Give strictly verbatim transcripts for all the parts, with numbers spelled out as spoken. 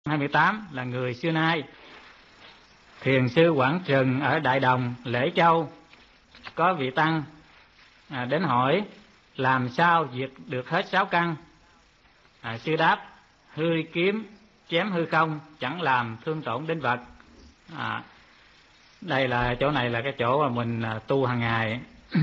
hai mươi tám là người xưa nay. Thiền sư Quảng Trừng ở Đại Đồng, Lễ Châu, có vị tăng à, đến hỏi làm sao diệt được hết sáu căn. À, sư đáp: hư kiếm chém hư không, chẳng làm thương tổn đến vật. À, đây là chỗ này là cái chỗ mà mình à, tu hàng ngày.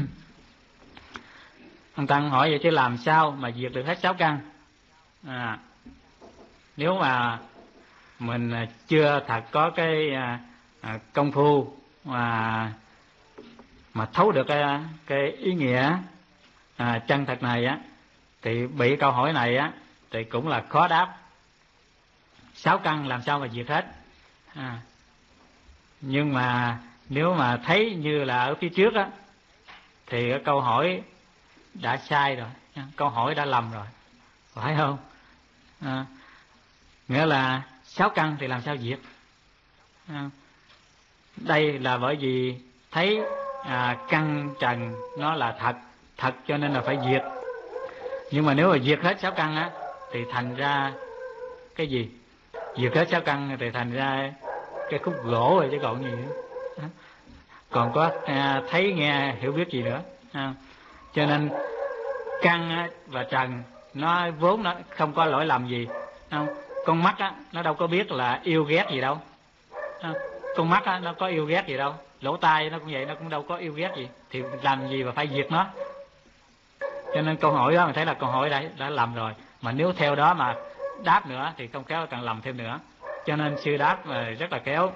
Ông tăng hỏi vậy chứ làm sao mà diệt được hết sáu căn? À, nếu mà mình chưa thật có cái à, à, công phu mà mà thấu được cái, cái ý nghĩa à, chân thật này á, thì bị câu hỏi này á thì cũng là khó đáp. Sáu căn làm sao mà diệt hết? À, nhưng mà nếu mà thấy như là ở phía trước á thì cái câu hỏi đã sai rồi, câu hỏi đã lầm rồi, phải không? À, nghĩa là sáu căn thì làm sao diệt? À, đây là bởi vì thấy à, căn trần nó là thật, thật cho nên là phải diệt. Nhưng mà nếu mà diệt hết sáu căn á thì thành ra cái gì? Diệt hết sáu căn thì thành ra cái khúc gỗ rồi chứ còn gì nữa. Còn có à, thấy nghe hiểu biết gì nữa. À, cho nên căn và trần nó vốn nó không có lỗi lầm gì. Không? Con mắt á nó đâu có biết là yêu ghét gì đâu. Không? Con mắt á nó có yêu ghét gì đâu. Lỗ tai nó cũng vậy, nó cũng đâu có yêu ghét gì, thì làm gì mà phải diệt nó. Cho nên câu hỏi đó mình thấy là câu hỏi đã, đã lầm rồi. Mà nếu theo đó mà đáp nữa thì không khéo càng lầm thêm nữa. Cho nên sư đáp rất là khéo.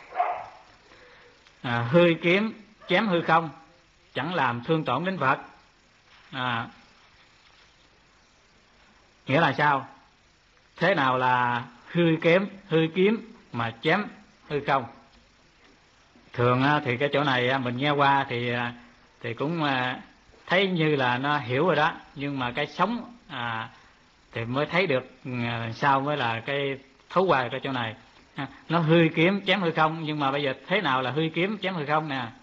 À, hư kiếm chém hư không, chẳng làm thương tổn đến vật. À, nghĩa là sao? Thế nào là hư kiếm, hư kiếm mà chém hư không? Thường thì cái chỗ này mình nghe qua thì thì cũng thấy như là nó hiểu rồi đó, nhưng mà cái sống à, thì mới thấy được sao mới là cái thấu qua cái chỗ này. Nó hư kiếm chém hư không, nhưng mà bây giờ thế nào là hư kiếm chém hư không nè?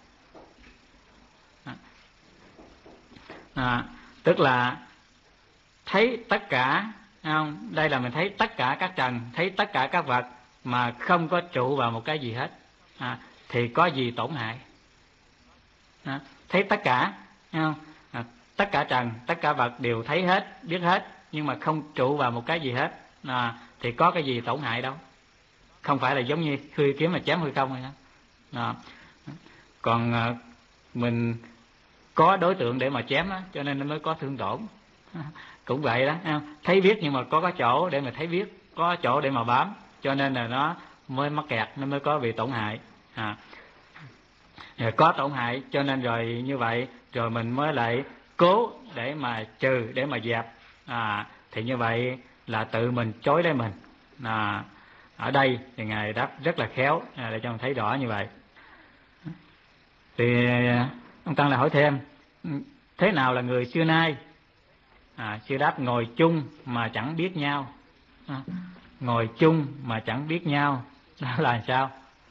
À, tức là thấy tất cả, không? Đây là mình thấy tất cả các trần, thấy tất cả các vật mà không có trụ vào một cái gì hết. À, thì có gì tổn hại? À, thấy tất cả, không? À, tất cả trần, tất cả vật đều thấy hết, biết hết, nhưng mà không trụ vào một cái gì hết. À, thì có cái gì tổn hại đâu? Không phải là giống như hư kiếm mà chém hư không hay đó. À, còn à, mình có đối tượng để mà chém á, cho nên nó mới có thương tổn. Cũng vậy đó, thấy biết nhưng mà có cái chỗ để mà thấy biết, có chỗ để mà bám, cho nên là nó mới mắc kẹt, nó mới có bị tổn hại. À, có tổn hại cho nên rồi như vậy rồi mình mới lại cố để mà trừ, để mà dẹp. À, thì như vậy là tự mình chối lấy mình. À, ở đây thì ngài đáp rất là khéo, à, để cho mình thấy rõ như vậy. Thì ông tăng lại hỏi thêm, thế nào là người xưa nay? À, sư đáp ngồi chung mà chẳng biết nhau. À, ngồi chung mà chẳng biết nhau đó là sao?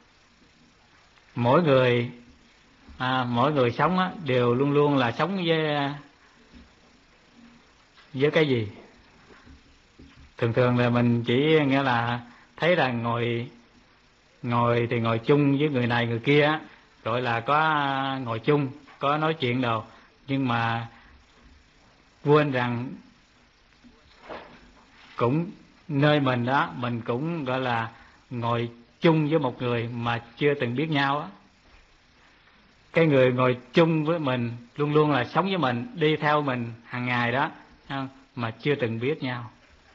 Mỗi người à, mỗi người sống á, đều luôn luôn là sống với với cái gì? Thường thường là mình chỉ nghĩa là thấy là ngồi ngồi thì ngồi chung với người này người kia, gọi là có ngồi chung, có nói chuyện đâu, nhưng mà quên rằng cũng nơi mình đó, mình cũng gọi là ngồi chung với một người mà chưa từng biết nhau á. Cái người ngồi chung với mình, luôn luôn là sống với mình, đi theo mình hàng ngày đó, mà chưa từng biết nhau.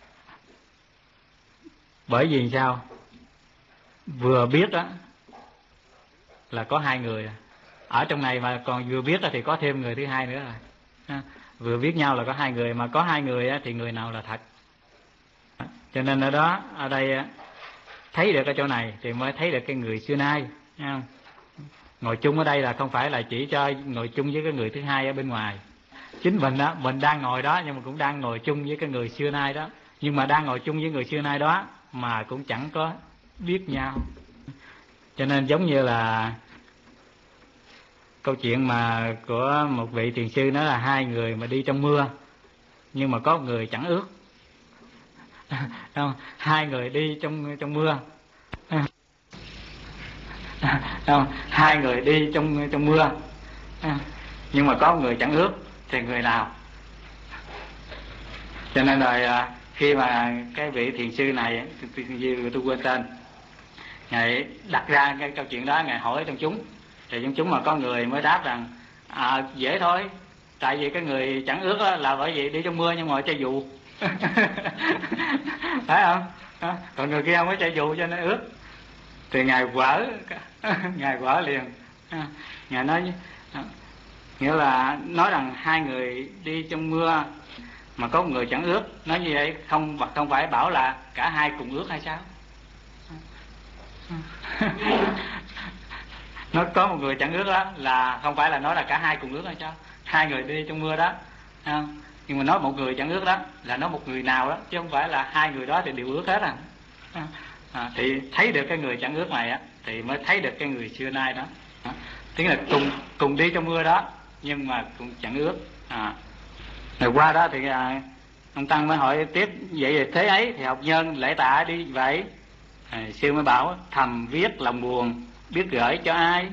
Bởi vì sao? Vừa biết đó là có hai người ở trong này, mà còn vừa biết thì có thêm người thứ hai nữa rồi. Vừa biết nhau là có hai người, mà có hai người thì người nào là thật? Cho nên ở đó, ở đây thấy được ở chỗ này thì mới thấy được cái người xưa nay. Ngồi chung ở đây là không phải là chỉ cho ngồi chung với cái người thứ hai ở bên ngoài. Chính mình đó, mình đang ngồi đó nhưng mà cũng đang ngồi chung với cái người xưa nay đó. Nhưng mà đang ngồi chung với người xưa nay đó mà cũng chẳng có biết nhau. Cho nên giống như là câu chuyện mà của một vị thiền sư nói là hai người mà đi trong mưa, nhưng mà có một người chẳng ướt. Không? Hai người đi trong trong mưa. Không? Hai người đi trong trong mưa, nhưng mà có người chẳng ướt thì người nào? Cho nên là khi mà cái vị thiền sư này, tôi, tôi quên tên, ngài đặt ra cái câu chuyện đó, ngài hỏi trong chúng, thì trong chúng mà có người mới đáp rằng à, dễ thôi, tại vì cái người chẳng ướt đó là bởi vì đi trong mưa nhưng ngồi chơi dù. Phải không? Còn người kia không có chơi dù cho nên ướt. Thì ngài quở, ngài quở liền. Ngài nói, nghĩa là nói rằng hai người đi trong mưa mà có một người chẳng ướt, nói như vậy không không phải bảo là cả hai cùng ướt hay sao? Nó có một người chẳng ướt đó là không phải là nói là cả hai cùng ướt hay sao? Hai người đi trong mưa đó, không? Nhưng mà nói một người chẳng ướt đó là nói một người nào đó, chứ không phải là hai người đó thì đều ướt hết à. À, thì thấy được cái người chẳng ướt này á thì mới thấy được cái người xưa nay đó. À, tức là cùng cùng đi trong mưa đó nhưng mà cũng chẳng ướt. À, rồi qua đó thì à, ông Tăng mới hỏi tiếp, vậy thì thế ấy thì học nhân lễ tạ đi vậy. À, sư mới bảo thầm viết lòng buồn biết gửi cho ai.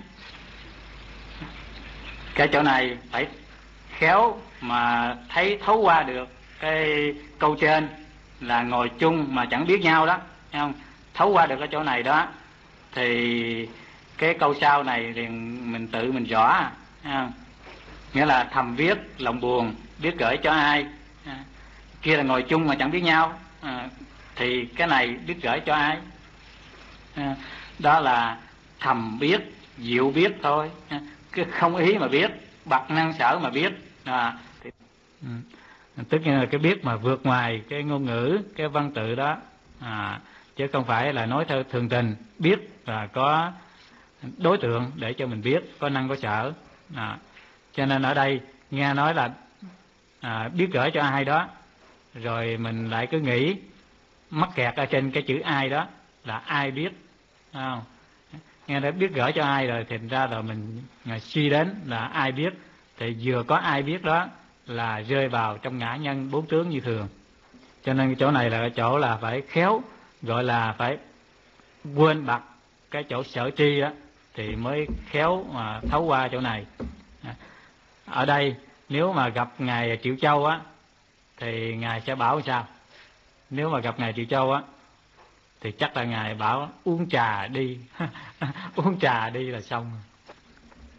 Cái chỗ này phải khéo mà thấy thấu qua được cái câu trên là ngồi chung mà chẳng biết nhau đó, thấy không? Thấu qua được cái chỗ này đó thì cái câu sau này thì mình tự mình rõ, thấy không? Nghĩa là thầm viết lòng buồn biết gửi cho ai. À, kia là ngồi chung mà chẳng biết nhau. À, thì cái này biết gửi cho ai? À, đó là thầm biết, diệu biết thôi, à, cái không ý mà biết, bậc năng sở mà biết. À, thì, ừ, tức là cái biết mà vượt ngoài cái ngôn ngữ, cái văn tự đó. À, chứ không phải là nói theo thường tình, biết và có đối tượng để cho mình biết, có năng có sở. À, cho nên ở đây nghe nói là à, biết gửi cho ai đó, rồi mình lại cứ nghĩ mắc kẹt ở trên cái chữ ai đó là ai biết, không? Nghe đã biết gửi cho ai rồi thì ra rồi mình suy đến là ai biết, thì vừa có ai biết đó là rơi vào trong ngã nhân bốn tướng như thường. Cho nên cái chỗ này là cái chỗ là phải khéo, gọi là phải quên bặt cái chỗ sở tri đó thì mới khéo mà thấu qua chỗ này. Ở đây nếu mà gặp ngài Triệu Châu á thì ngài sẽ bảo sao? Nếu mà gặp ngài Triệu Châu á thì chắc là ngài bảo uống trà đi. Uống trà đi là xong.